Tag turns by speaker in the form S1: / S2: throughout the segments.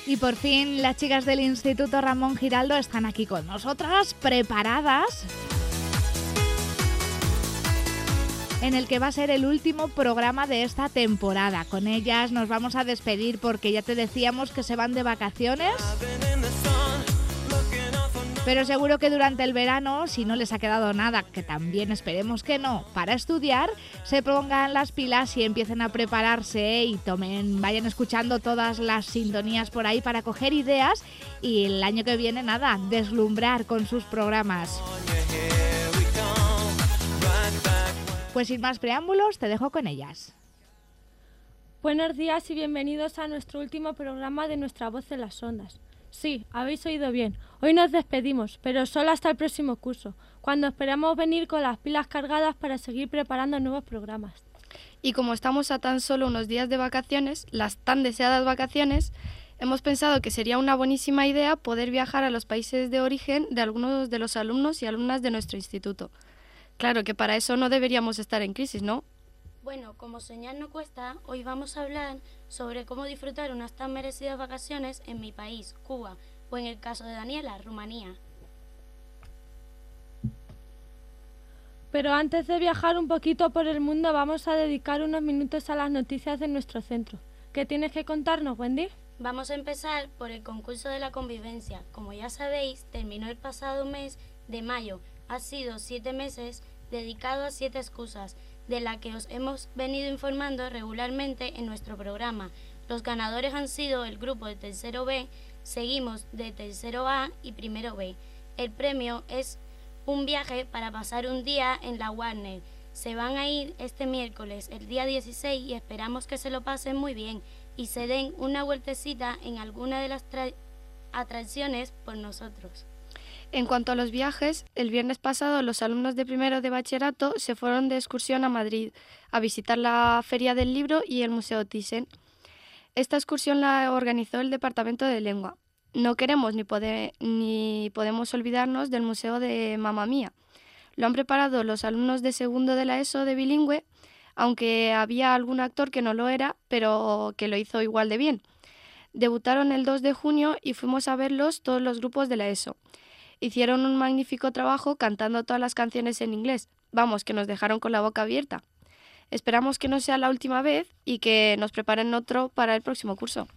S1: Y por fin las chicas del Instituto Ramón Giraldo están aquí con nosotras, preparadas, en el que va a ser el último programa de esta temporada. Con ellas nos vamos a despedir porque ya te decíamos que se van de vacaciones. Pero seguro que durante el verano, si no les ha quedado nada, que también esperemos que no, para estudiar, se pongan las pilas y empiecen a prepararse y vayan escuchando todas las sintonías por ahí para coger ideas y el año que viene, nada, deslumbrar con sus programas. Pues sin más preámbulos, te dejo con ellas.
S2: Buenos días y bienvenidos a nuestro último programa de Nuestra Voz en las Ondas. Sí, habéis oído bien. Hoy nos despedimos, pero solo hasta el próximo curso, cuando esperamos venir con las pilas cargadas para seguir preparando nuevos programas.
S3: Y como estamos a tan solo unos días de vacaciones, las tan deseadas vacaciones, hemos pensado que sería una buenísima idea poder viajar a los países de origen de algunos de los alumnos y alumnas de nuestro instituto. Claro que para eso no deberíamos estar en crisis, ¿no?
S4: Bueno, como señal no cuesta, hoy vamos a hablar sobre cómo disfrutar unas tan merecidas vacaciones en mi país, Cuba, o en el caso de Daniela, Rumanía.
S2: Pero antes de viajar un poquito por el mundo, vamos a dedicar unos minutos a las noticias de nuestro centro. ¿Qué tienes que contarnos, Wendy?
S4: Vamos a empezar por el concurso de la convivencia. Como ya sabéis, terminó el pasado mes de mayo. Ha sido 7 meses dedicado a 7 excusas, de la que os hemos venido informando regularmente en nuestro programa. Los ganadores han sido el grupo de tercero B, seguimos de tercero A y primero B. El premio es un viaje para pasar un día en la Warner. Se van a ir este miércoles, el día 16, y esperamos que se lo pasen muy bien y se den una vueltecita en alguna de las atracciones por nosotros.
S3: En cuanto a los viajes, el viernes pasado los alumnos de primero de bachillerato se fueron de excursión a Madrid a visitar la Feria del Libro y el Museo Thyssen. Esta excursión la organizó el Departamento de Lengua. No queremos ni podemos olvidarnos del Museo de Mamma Mía. Lo han preparado los alumnos de segundo de la ESO de bilingüe, aunque había algún actor que no lo era, pero que lo hizo igual de bien. Debutaron el 2 de junio y fuimos a verlos todos los grupos de la ESO. Hicieron un magnífico trabajo cantando todas las canciones en inglés. Vamos, que nos dejaron con la boca abierta. Esperamos que no sea la última vez y que nos preparen otro para el próximo curso.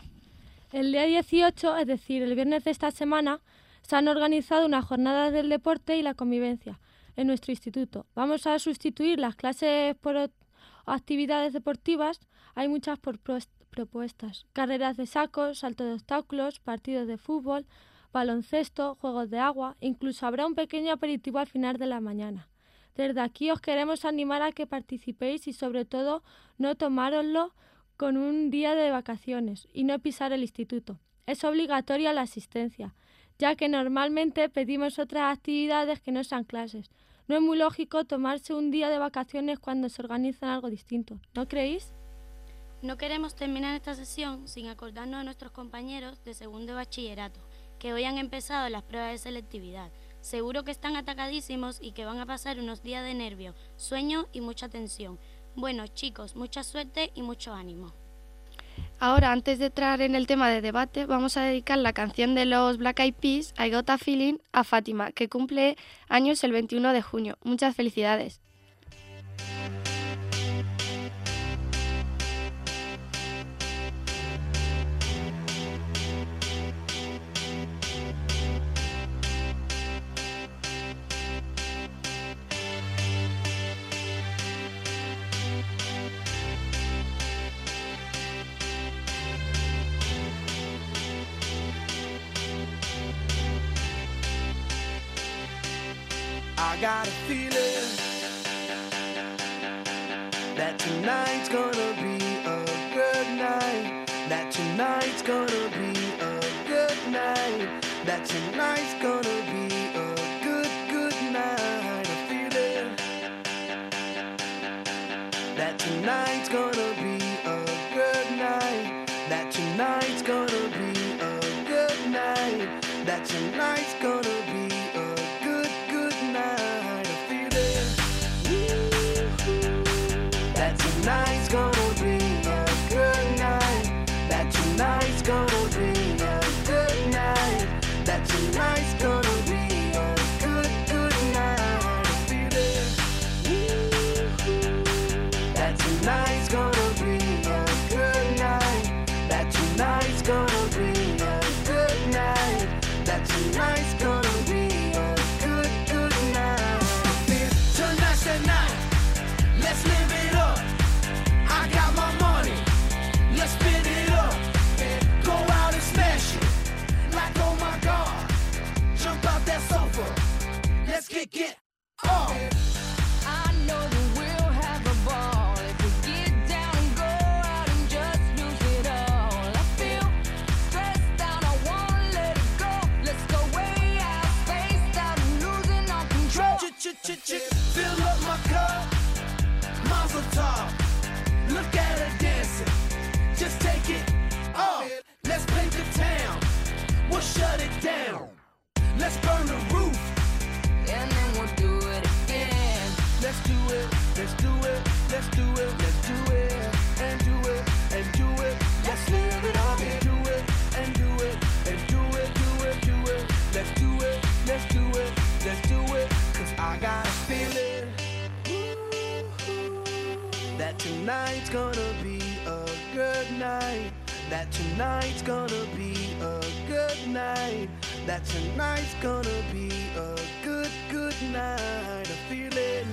S2: El día 18, es decir, el viernes de esta semana, se han organizado unas jornadas del deporte y la convivencia en nuestro instituto. Vamos a sustituir las clases por actividades deportivas. Hay muchas propuestas. Carreras de sacos, salto de obstáculos, partidos de fútbol, baloncesto, juegos de agua, incluso habrá un pequeño aperitivo al final de la mañana. Desde aquí os queremos animar a que participéis y sobre todo no tomároslo con un día de vacaciones y no pisar el instituto. Es obligatoria la asistencia, ya que normalmente pedimos otras actividades que no sean clases. No es muy lógico tomarse un día de vacaciones cuando se organiza algo distinto, ¿no creéis?
S4: No queremos terminar esta sesión sin acordarnos a nuestros compañeros de segundo de bachillerato, que hoy han empezado las pruebas de selectividad. Seguro que están atacadísimos y que van a pasar unos días de nervio, sueño y mucha tensión. Bueno, chicos, mucha suerte y mucho ánimo.
S3: Ahora, antes de entrar en el tema de debate, vamos a dedicar la canción de los Black Eyed Peas, I Got a Feeling, a Fátima, que cumple años el 21 de junio. Muchas felicidades.
S5: I got a feeling that tonight's gonna be a good night. That tonight's gonna be a good night. That tonight's gonna be a good night. A feeling that tonight's gonna be a good night. That tonight's gonna be a good night. That tonight's gonna be a good night. A feeling that tonight's gonna be a good night. That tonight's gonna be shut it down. Let's burn the roof.
S6: And then we'll do it again.
S5: Let's do it, let's do it, let's do it, let's do it, and do it, and do it. Let's live it up and do it, and do it, and do it, do it, do it. Let's do it, let's do it, let's do it. 'Cause I got a feeling that tonight's gonna be a good night. That tonight's gonna be a good night. That tonight's gonna be a good, good night. A feeling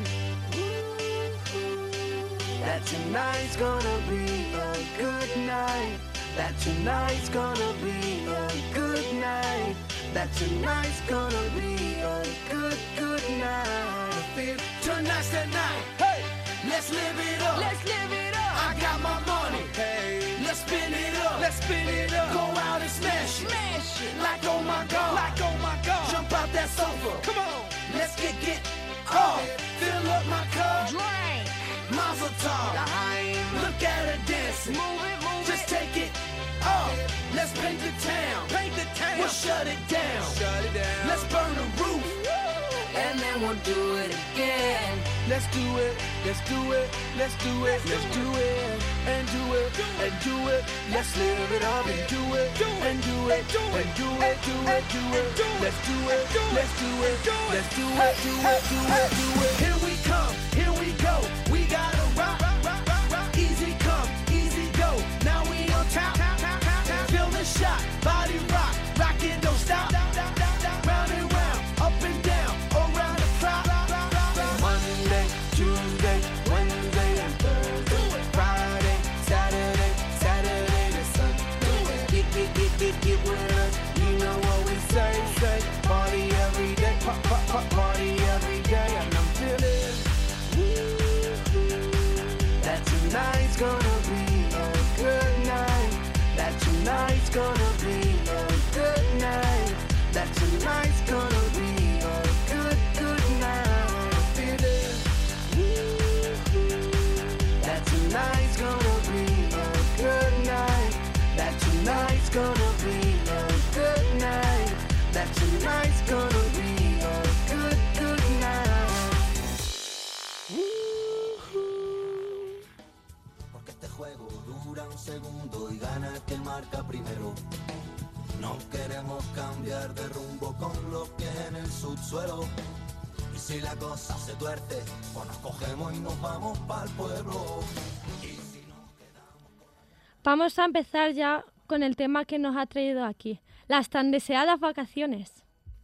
S5: that tonight's gonna be a good night. That tonight's gonna be a good night. That tonight's gonna be a good, good night. I feel tonight's the night. Hey, let's live it up.
S6: Let's live it up.
S5: I got my money. Hey, let's spin it up. Let's spin it up. Go out and smash it.
S6: Smash it.
S5: Like oh my god.
S6: Like oh my God.
S5: Jump out that sofa.
S6: Come on.
S5: Let's get off. Fill up my cup.
S6: Drink.
S5: Mazel tov. Look at her dancing.
S6: Move it, move
S5: Just
S6: it.
S5: take it off. Let's paint the town.
S6: Paint the town.
S5: We'll shut it down.
S6: Shut it down.
S5: Let's burn the roof.
S6: And then we'll do it again.
S5: Let's do it. Let's do it. Let's do it. Let's do it. And do it. And do it. Let's live it up and do it. And do it. And do it. Do it. Do it. Let's do it. Let's do it. Let's do it. Do it. Do it. Do it. Here we come. Here we go. We gotta rock. Easy come. Easy go. Now we on top. Feel the shot. Body rock. Rockin', don't stop. Round and round. Up and down. Around the clock. Monday, Tuesday, Wednesday, and Thursday. Friday, Saturday, Saturday to Sunday. Get with us. You know what we say. Party every day. Party every day. And I'm feeling that tonight's gonna be a good night. That tonight's gonna be a good night. That tonight's gonna be a good, good night. I feel it. That tonight's gonna be a good night. That tonight's gonna be a good night. That tonight's gonna be a good, good night.
S7: Porque este juego dura un segundo y gana el que marca primero. No queremos cambiar de rumbo con los pies en el subsuelo. Y si la cosa se tuerce, pues nos cogemos y nos vamos pa'l pueblo.
S2: Vamos a empezar ya con el tema que nos ha traído aquí, las tan deseadas vacaciones.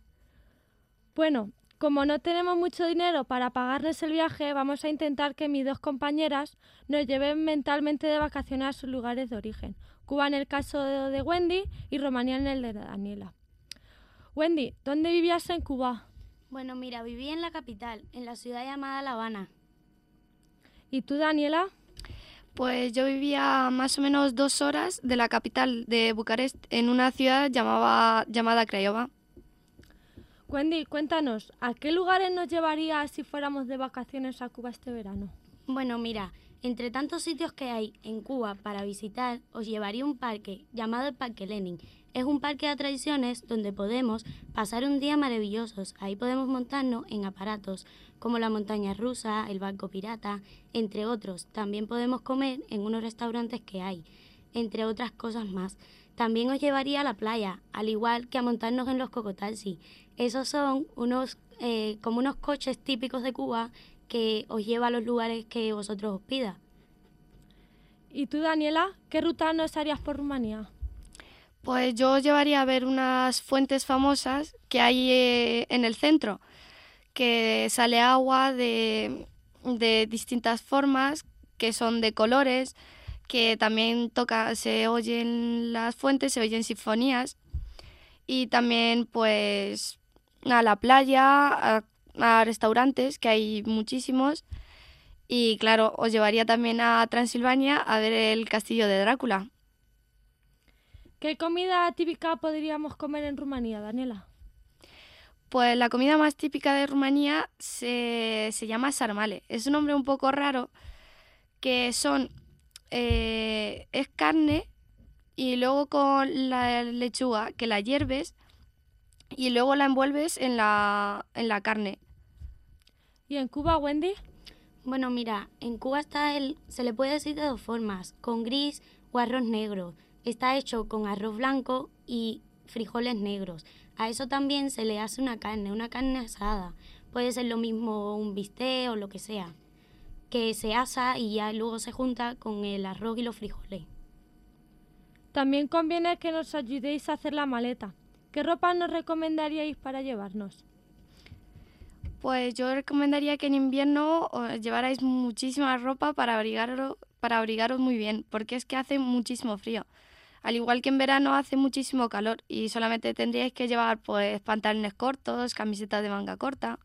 S2: Bueno, como no tenemos mucho dinero para pagarnos el viaje, vamos a intentar que mis dos compañeras nos lleven mentalmente de vacaciones a sus lugares de origen. Cuba en el caso de Wendy y Rumanía en el de Daniela. Wendy, ¿dónde vivías en Cuba?
S4: Bueno, mira, viví en la capital, en la ciudad llamada La Habana.
S2: ¿Y tú, Daniela?
S3: Pues yo vivía más o menos 2 horas de la capital de Bucarest, en una ciudad llamada Craiova.
S2: Wendy, cuéntanos, ¿a qué lugares nos llevarías si fuéramos de vacaciones a Cuba este verano?
S4: Bueno, mira, entre tantos sitios que hay en Cuba para visitar, os llevaría a un parque llamado el Parque Lenin. Es un parque de atracciones donde podemos pasar un día maravillosos. Ahí podemos montarnos en aparatos como la montaña rusa, el barco pirata, entre otros. También podemos comer en unos restaurantes que hay, entre otras cosas más. También os llevaría a la playa, al igual que a montarnos en los cocotaxis. Esos son como unos coches típicos de Cuba que os lleva a los lugares que vosotros os pida.
S2: ¿Y tú, Daniela, qué ruta nos harías por Rumanía?
S3: Pues yo os llevaría a ver unas fuentes famosas que hay en el centro, que sale agua de distintas formas, que son de colores, que también se oyen las fuentes, se oyen sinfonías, y también pues a la playa, a restaurantes, que hay muchísimos, y claro, os llevaría también a Transilvania a ver el castillo de Drácula.
S2: ¿Qué comida típica podríamos comer en Rumanía, Daniela?
S3: Pues la comida más típica de Rumanía se llama sarmale. Es un nombre un poco raro, que es carne y luego con la lechuga que la hierves y luego la envuelves en la carne.
S2: ¿Y en Cuba, Wendy?
S4: Bueno, mira, en Cuba se le puede decir de dos formas, con gris o arroz negro. Está hecho con arroz blanco y frijoles negros. A eso también se le hace una carne asada. Puede ser lo mismo un bistec o lo que sea, que se asa y ya luego se junta con el arroz y los frijoles.
S2: También conviene que nos ayudéis a hacer la maleta. ¿Qué ropa nos recomendaríais para llevarnos?
S3: Pues yo recomendaría que en invierno os llevarais muchísima ropa para abrigaros muy bien, porque es que hace muchísimo frío. Al igual que en verano hace muchísimo calor y solamente tendríais que llevar pues pantalones cortos, camisetas de manga corta.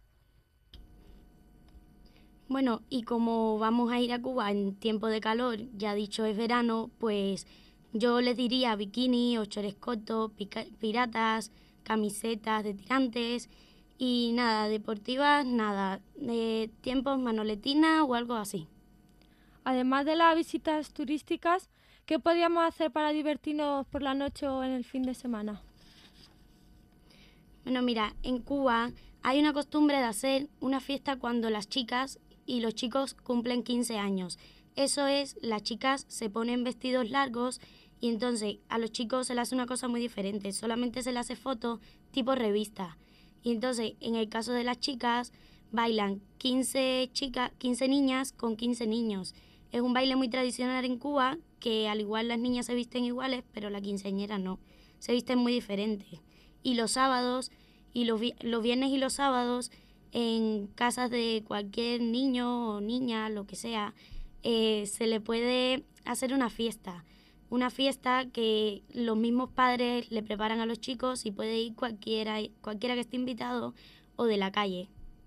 S4: Bueno, y como vamos a ir a Cuba en tiempo de calor, ya dicho es verano, pues yo les diría bikini o chores cortos, piratas, camisetas de tirantes y nada, deportivas, nada, de tiempos manoletina o algo así.
S2: Además de las visitas turísticas, ¿qué podríamos hacer para divertirnos por la noche o en el fin de semana?
S4: Bueno, mira, en Cuba hay una costumbre de hacer una fiesta cuando las chicas y los chicos cumplen 15 años. Eso es, las chicas se ponen vestidos largos y entonces a los chicos se les hace una cosa muy diferente. Solamente se les hace fotos tipo revista. Y entonces, en el caso de las chicas, bailan 15 niñas con 15 niños. Es un baile muy tradicional en Cuba que al igual las niñas se visten iguales, pero la quinceañera no. Se visten muy diferentes. Y los sábados, y los viernes y los sábados, en casas de cualquier niño o niña, lo que sea, se le puede hacer una fiesta. Una fiesta que los mismos padres le preparan a los chicos y puede ir cualquiera que esté invitado o de la calle.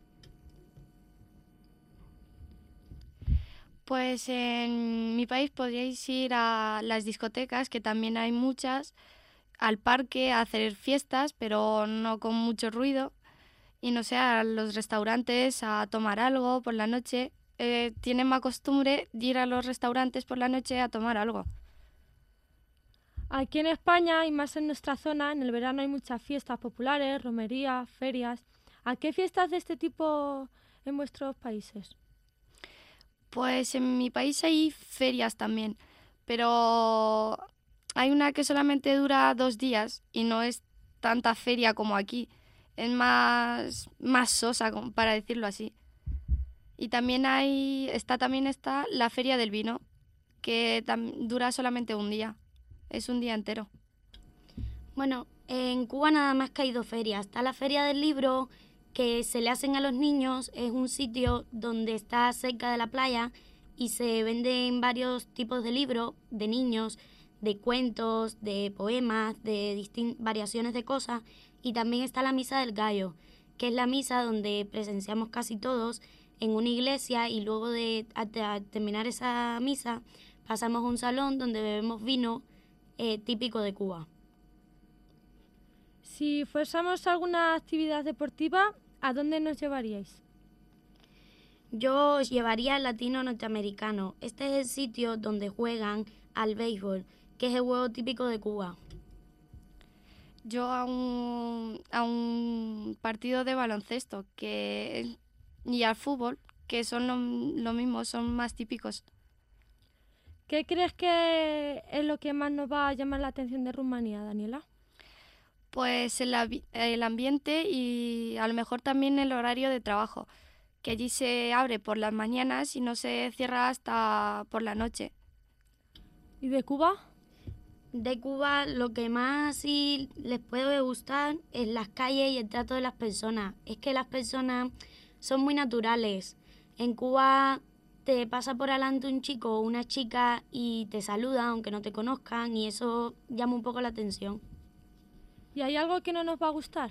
S3: Pues en mi país podríais ir a las discotecas, que también hay muchas, al parque a hacer fiestas, pero no con mucho ruido. Y no sé, a los restaurantes a tomar algo por la noche. Tienen más costumbre de ir a los restaurantes por la noche a tomar algo.
S2: Aquí en España y más en nuestra zona, en el verano hay muchas fiestas populares, romerías, ferias. ¿A qué fiestas de este tipo en vuestros países?
S3: Pues en mi país hay ferias también, pero hay una que solamente dura 2 días y no es tanta feria como aquí. Es más sosa, para decirlo así. Y también está la feria del vino, que dura solamente un día. Es un día entero.
S4: Bueno, en Cuba nada más que hay 2 ferias. Está la feria del libro que se le hacen a los niños. Es un sitio donde está cerca de la playa y se venden varios tipos de libros de niños, de cuentos, de poemas, de variaciones de cosas. Y también está la Misa del Gallo, que es la misa donde presenciamos casi todos en una iglesia y luego de terminar esa misa pasamos a un salón donde bebemos vino típico de Cuba.
S2: Si fuésemos a alguna actividad deportiva, ¿a dónde nos llevaríais?
S4: Yo os llevaría al latino norteamericano. Este es el sitio donde juegan al béisbol, que es el juego típico de Cuba.
S3: Yo a un partido de baloncesto y al fútbol, que son lo mismo, son más típicos.
S2: ¿Qué crees que es lo que más nos va a llamar la atención de Rumanía, Daniela?
S3: Pues el ambiente y a lo mejor también el horario de trabajo, que allí se abre por las mañanas y no se cierra hasta por la noche.
S2: ¿Y de Cuba?
S4: De Cuba lo que más sí les puede gustar es las calles y el trato de las personas. Es que las personas son muy naturales. En Cuba te pasa por delante un chico o una chica y te saluda aunque no te conozcan y eso llama un poco la atención.
S2: ¿Y hay algo que no nos va a gustar?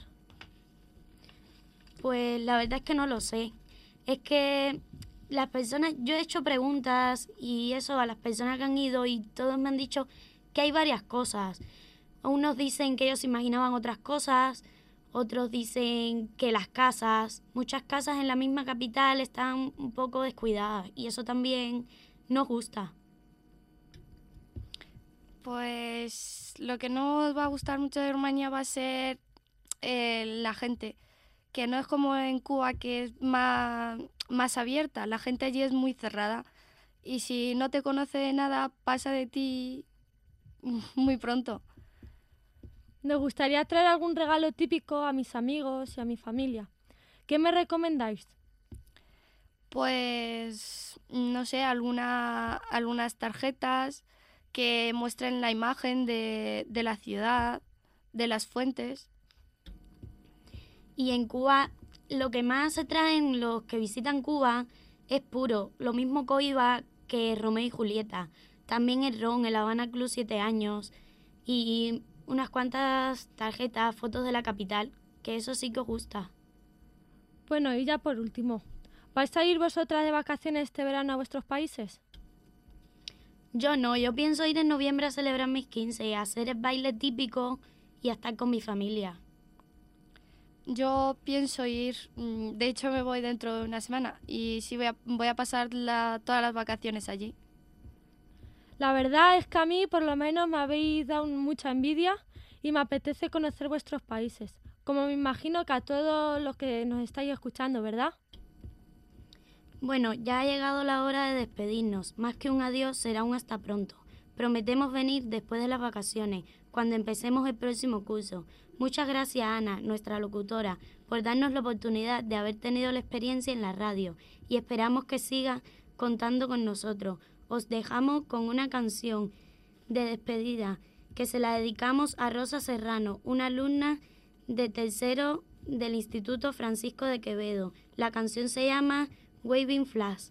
S4: Pues la verdad es que no lo sé. Es que las personas, yo he hecho preguntas y eso a las personas que han ido y todos me han dicho que hay varias cosas. Unos dicen que ellos se imaginaban otras cosas, otros dicen que muchas casas en la misma capital están un poco descuidadas y eso también nos gusta.
S3: Pues lo que no os va a gustar mucho de Rumanía va a ser la gente, que no es como en Cuba, que es más abierta. La gente allí es muy cerrada y si no te conoce de nada pasa de ti muy pronto.
S2: Me gustaría traer algún regalo típico a mis amigos y a mi familia. ¿Qué me recomendáis?
S3: Pues, no sé, algunas tarjetas que muestren la imagen de la ciudad, de las fuentes.
S4: Y en Cuba, lo que más se traen los que visitan Cuba es puro, lo mismo Coiba que Romeo y Julieta. También el ron, el Habana Club 7 años y unas cuantas tarjetas, fotos de la capital, que eso sí que os gusta.
S2: Bueno, y ya por último, ¿vais a ir vosotras de vacaciones este verano a vuestros países?
S4: Yo no, yo pienso ir en noviembre a celebrar mis 15, a hacer el baile típico y a estar con mi familia.
S3: Yo pienso ir, de hecho me voy dentro de una semana y sí voy a pasar todas las vacaciones allí.
S2: La verdad es que a mí por lo menos me habéis dado mucha envidia y me apetece conocer vuestros países, como me imagino que a todos los que nos estáis escuchando, ¿verdad?
S4: Bueno, ya ha llegado la hora de despedirnos. Más que un adiós, será un hasta pronto. Prometemos venir después de las vacaciones, cuando empecemos el próximo curso. Muchas gracias, Ana, nuestra locutora, por darnos la oportunidad de haber tenido la experiencia en la radio y esperamos que siga contando con nosotros. Os dejamos con una canción de despedida que se la dedicamos a Rosa Serrano, una alumna de tercero del Instituto Francisco de Quevedo. La canción se llama Waving Flags.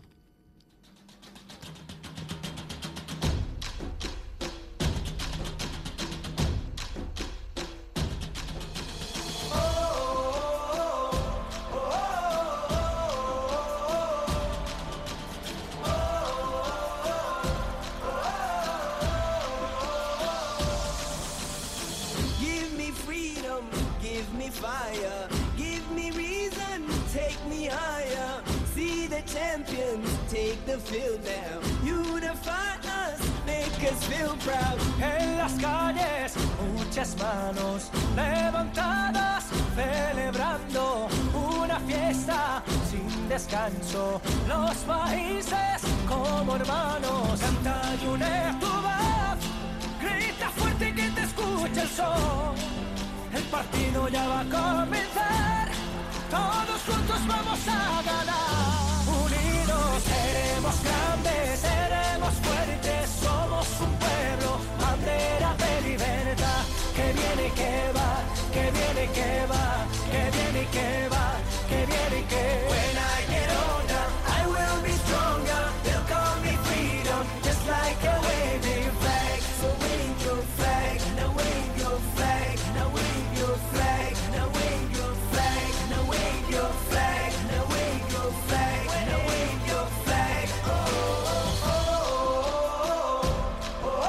S5: Give me freedom, give me fire, give me reason, take me higher. See the champions take the field now. Unify us, make us feel proud.
S8: En las calles, muchas manos levantadas, celebrando una fiesta sin descanso. Los países como hermanos, canta y une tu voz, grita fuerte que te escuche el sol. El partido ya va a comenzar, todos juntos vamos a ganar. Unidos seremos grandes, seremos fuertes, somos un pueblo, bandera de libertad. Que viene y que va, que viene y que va, que viene y que va, que viene y que va.
S5: When I get older, I will be stronger. They'll call me freedom, just like a waving flag. So wave your flag, now wave your flag, now wave your flag, now wave your flag, now wave your flag, now wave your flag, now wave your flag. Oh, oh, oh, oh, oh,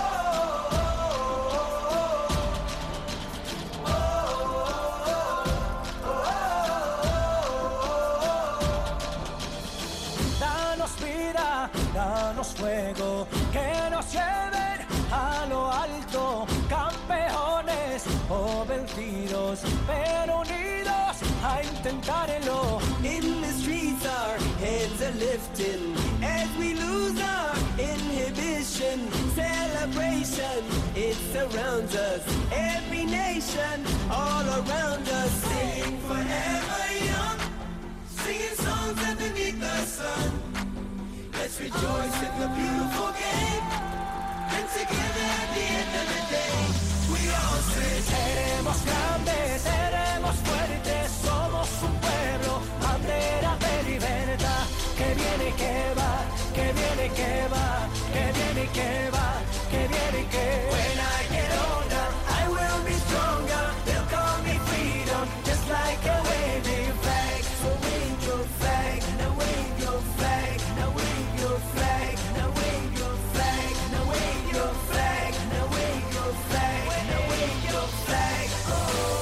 S8: Danos vida, danos fuego, que nos lleven a lo alto, campeones o vencidos, pero unidos a intentarlo.
S5: In the streets our heads are lifting as we lose our inhibition. Celebration, it surrounds us. Every nation, all around us. Singing forever young, singing songs underneath the sun. Let's rejoice in the beautiful game, and together at the end of the day, we all say,
S8: Seremos grandes, seremos fuertes, somos un pueblo, bandera de libertad. Que viene y que va, que viene y que va, que viene y que va, que viene y que va.
S5: when I get older, I will be stronger. They'll call me freedom, just like a waving flag. So wave your flag, now wave your flag, now wave your flag, now wave your flag, now wave your flag, now wave your flag, now wave your flag. Oh.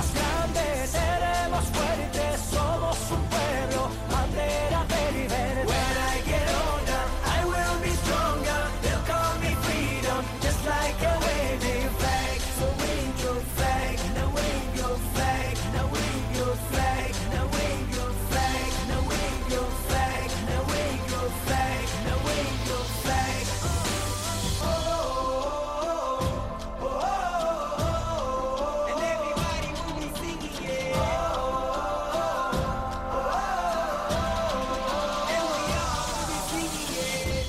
S8: Seremos grandes, seremos fuertes, somos un pueblo, bandera de libertad. When I get older, I will be stronger. They'll call me freedom, just like a waving flag. So wave your flag, now wave your flag, now wave your flag, now wave your flag, now wave your flag, now wave your flag, now wave your flag. Oh, oh, oh, oh, oh. And everybody will be singing, yeah. Oh, oh, oh. And we all will be singing, yeah.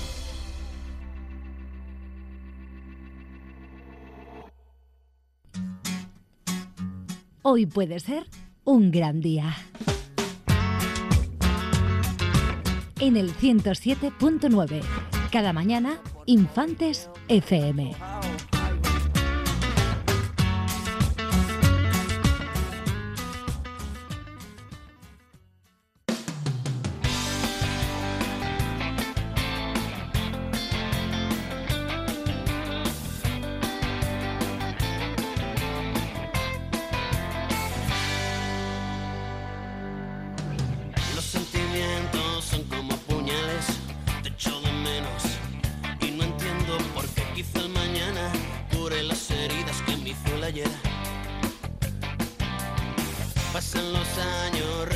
S9: Hoy puede ser un gran día. En el 107.9, cada mañana, Infantes FM.
S10: Los sentimientos son como puñales, te echo de menos y no entiendo por qué quizá el mañana cure las heridas que me hizo el ayer. Pasan los años,